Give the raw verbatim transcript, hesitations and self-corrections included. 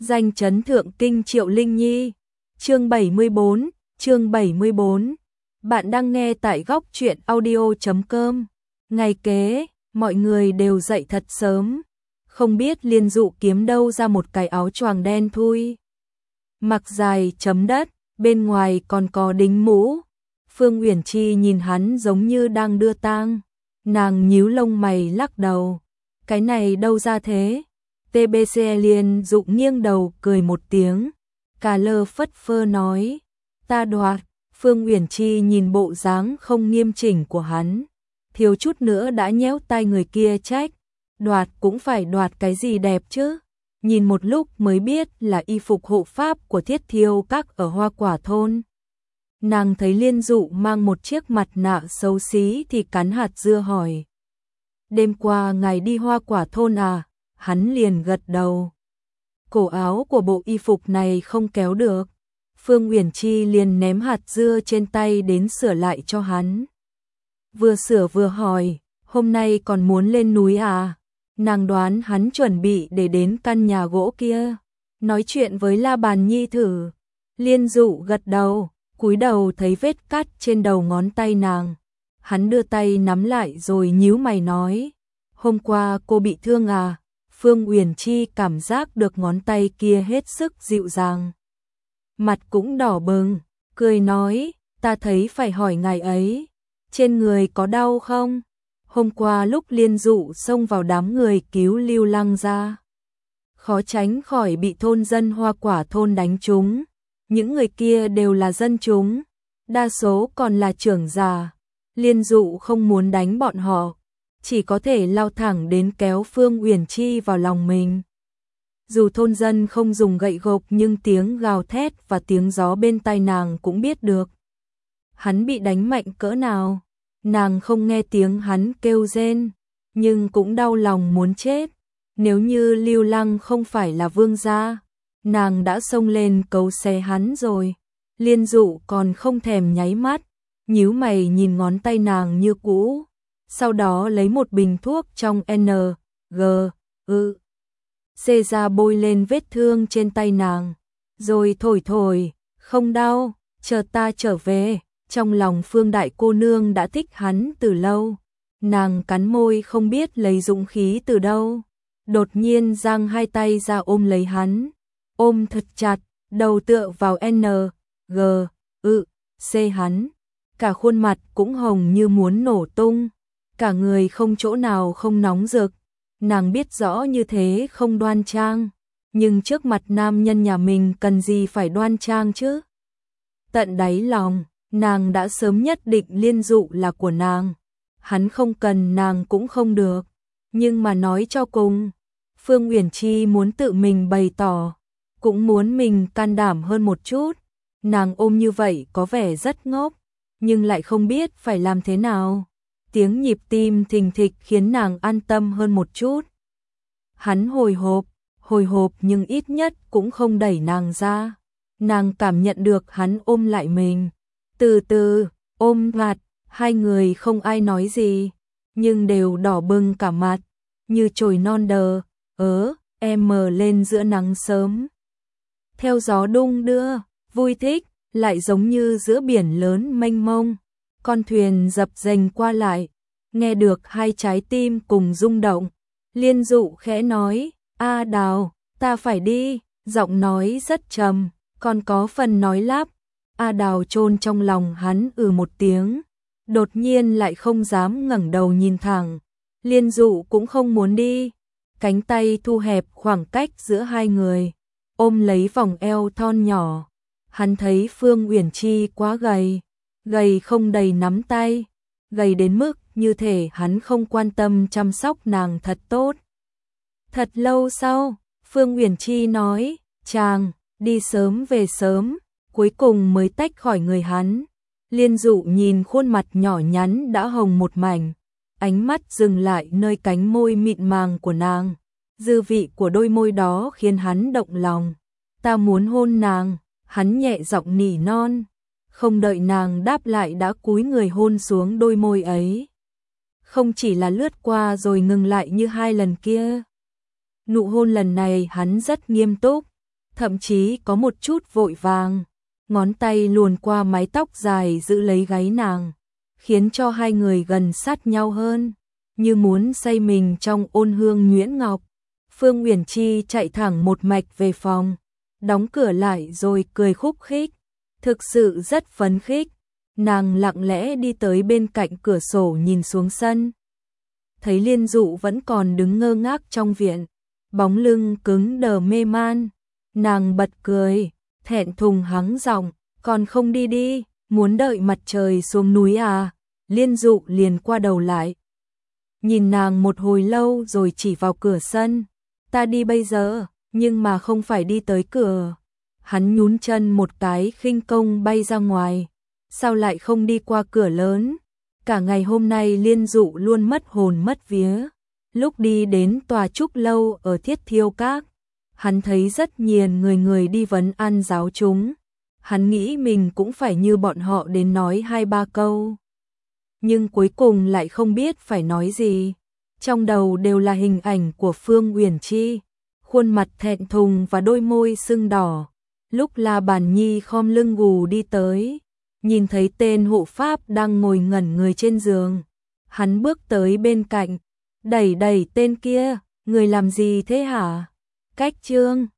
Danh chấn thượng kinh Triệu Linh Nhi. Chương bảy mươi bốn, chương bảy mươi bốn. Bạn đang nghe tại góc truyện audio chấm com. Ngày kế, mọi người đều dậy thật sớm, không biết Liên Dụ kiếm đâu ra một cái áo choàng đen thui, mặc dài chấm đất, bên ngoài còn có đính mũ. Phương Uyển Chi nhìn hắn giống như đang đưa tang, nàng nhíu lông mày lắc đầu, cái này đâu ra thế? tê bê xê Liên Dụ nghiêng đầu cười một tiếng, cà lơ phất phơ nói, ta đoạt. Phương Uyển Chi nhìn bộ dáng không nghiêm chỉnh của hắn, thiếu chút nữa đã nhéo tay người kia trách, đoạt cũng phải đoạt cái gì đẹp chứ? Nhìn một lúc mới biết là y phục hộ pháp của Thiết Thiêu Các ở Hoa Quả thôn. Nàng thấy Liên Dụ mang một chiếc mặt nạ xấu xí thì cắn hạt dưa hỏi, đêm qua ngài đi Hoa Quả thôn à? Hắn liền gật đầu. Cổ áo của bộ y phục này không kéo được. Phương Uyển Chi liền ném hạt dưa trên tay đến sửa lại cho hắn. Vừa sửa vừa hỏi, hôm nay còn muốn lên núi à? Nàng đoán hắn chuẩn bị để đến căn nhà gỗ kia, nói chuyện với La Bàn Nhi thử. Liên Dụ gật đầu, cúi đầu thấy vết cắt trên đầu ngón tay nàng. Hắn đưa tay nắm lại rồi nhíu mày nói, hôm qua cô bị thương à? Phương Uyển Chi cảm giác được ngón tay kia hết sức dịu dàng, mặt cũng đỏ bừng, cười nói, ta thấy phải hỏi ngài ấy, trên người có đau không? Hôm qua lúc Liên Dụ xông vào đám người cứu Lưu Lăng ra, khó tránh khỏi bị thôn dân Hoa Quả thôn đánh trúng. Những người kia đều là dân chúng, đa số còn là trưởng già. Liên Dụ không muốn đánh bọn họ, chỉ có thể lao thẳng đến kéo Phương Uyển Chi vào lòng mình. Dù thôn dân không dùng gậy gộc nhưng tiếng gào thét và tiếng gió bên tai nàng cũng biết được hắn bị đánh mạnh cỡ nào. Nàng không nghe tiếng hắn kêu rên, nhưng cũng đau lòng muốn chết. Nếu như Lưu Lăng không phải là vương gia, nàng đã xông lên cấu xé hắn rồi. Liên Dụ còn không thèm nháy mắt, nhíu mày nhìn ngón tay nàng như cũ, sau đó lấy một bình thuốc trong N G ư C ra bôi lên vết thương trên tay nàng, rồi thổi thổi, không đau, chờ ta trở về. Trong lòng Phương đại cô nương đã thích hắn từ lâu, nàng cắn môi không biết lấy dũng khí từ đâu, đột nhiên giang hai tay ra ôm lấy hắn, ôm thật chặt, đầu tựa vào N G ư C hắn, cả khuôn mặt cũng hồng như muốn nổ tung, cả người không chỗ nào không nóng rực. Nàng biết rõ như thế không đoan trang, nhưng trước mặt nam nhân nhà mình cần gì phải đoan trang chứ? Tận đáy lòng, nàng đã sớm nhất định Liên Dụ là của nàng, hắn không cần nàng cũng không được. Nhưng mà nói cho cùng, Phương Uyển Chi muốn tự mình bày tỏ, cũng muốn mình can đảm hơn một chút. Nàng ôm như vậy có vẻ rất ngốc, nhưng lại không biết phải làm thế nào. Tiếng nhịp tim thình thịch khiến nàng an tâm hơn một chút. Hắn hồi hộp, hồi hộp nhưng ít nhất cũng không đẩy nàng ra. Nàng cảm nhận được hắn ôm lại mình. Từ từ, ôm mặt, hai người không ai nói gì, nhưng đều đỏ bừng cả mặt, như chồi non đờ, ớ, em mờ lên giữa nắng sớm. Theo gió đung đưa, vui thích, lại giống như giữa biển lớn mênh mông. Con thuyền dập dềnh qua lại, nghe được hai trái tim cùng rung động. Liên Dụ khẽ nói, A Đào, ta phải đi, giọng nói rất trầm, còn có phần nói lắp. A Đào chôn trong lòng hắn ừ một tiếng, đột nhiên lại không dám ngẩng đầu nhìn thẳng. Liên Dụ cũng không muốn đi, cánh tay thu hẹp khoảng cách giữa hai người, ôm lấy vòng eo thon nhỏ. Hắn thấy Phương Uyển Chi quá gầy, gầy không đầy nắm tay, gầy đến mức như thể hắn không quan tâm chăm sóc nàng thật tốt. Thật lâu sau, Phương Uyển Chi nói, chàng, đi sớm về sớm, cuối cùng mới tách khỏi người hắn. Liên Dụ nhìn khuôn mặt nhỏ nhắn đã hồng một mảnh, ánh mắt dừng lại nơi cánh môi mịn màng của nàng. Dư vị của đôi môi đó khiến hắn động lòng. Ta muốn hôn nàng, hắn nhẹ giọng nỉ non. Không đợi nàng đáp lại đã cúi người hôn xuống đôi môi ấy. Không chỉ là lướt qua rồi ngừng lại như hai lần kia. Nụ hôn lần này hắn rất nghiêm túc, thậm chí có một chút vội vàng, ngón tay luồn qua mái tóc dài giữ lấy gáy nàng, khiến cho hai người gần sát nhau hơn, như muốn say mình trong ôn hương nhuyễn ngọc. Phương Uyển Chi chạy thẳng một mạch về phòng, đóng cửa lại rồi cười khúc khích, thực sự rất phấn khích. Nàng lặng lẽ đi tới bên cạnh cửa sổ nhìn xuống sân, thấy Liên Dụ vẫn còn đứng ngơ ngác trong viện, bóng lưng cứng đờ mê man. Nàng bật cười, thẹn thùng hắng giọng, còn không đi đi, muốn đợi mặt trời xuống núi à? Liên Dụ liền qua đầu lại, nhìn nàng một hồi lâu rồi chỉ vào cửa sân, ta đi bây giờ, nhưng mà không phải đi tới cửa. Hắn nhún chân một cái khinh công bay ra ngoài, sao lại không đi qua cửa lớn? Cả ngày hôm nay Liên Dụ luôn mất hồn mất vía. Lúc đi đến tòa trúc lâu ở Thiết Thiêu Các, hắn thấy rất nhiều người người đi vấn an giáo chúng. Hắn nghĩ mình cũng phải như bọn họ đến nói hai ba câu, nhưng cuối cùng lại không biết phải nói gì. Trong đầu đều là hình ảnh của Phương Uyển Chi, khuôn mặt thẹn thùng và đôi môi sưng đỏ. Lúc La Bàn Nhi khom lưng gù đi tới, nhìn thấy tên hộ pháp đang ngồi ngẩn người trên giường, hắn bước tới bên cạnh, đẩy đẩy tên kia, người làm gì thế hả? Cách Trương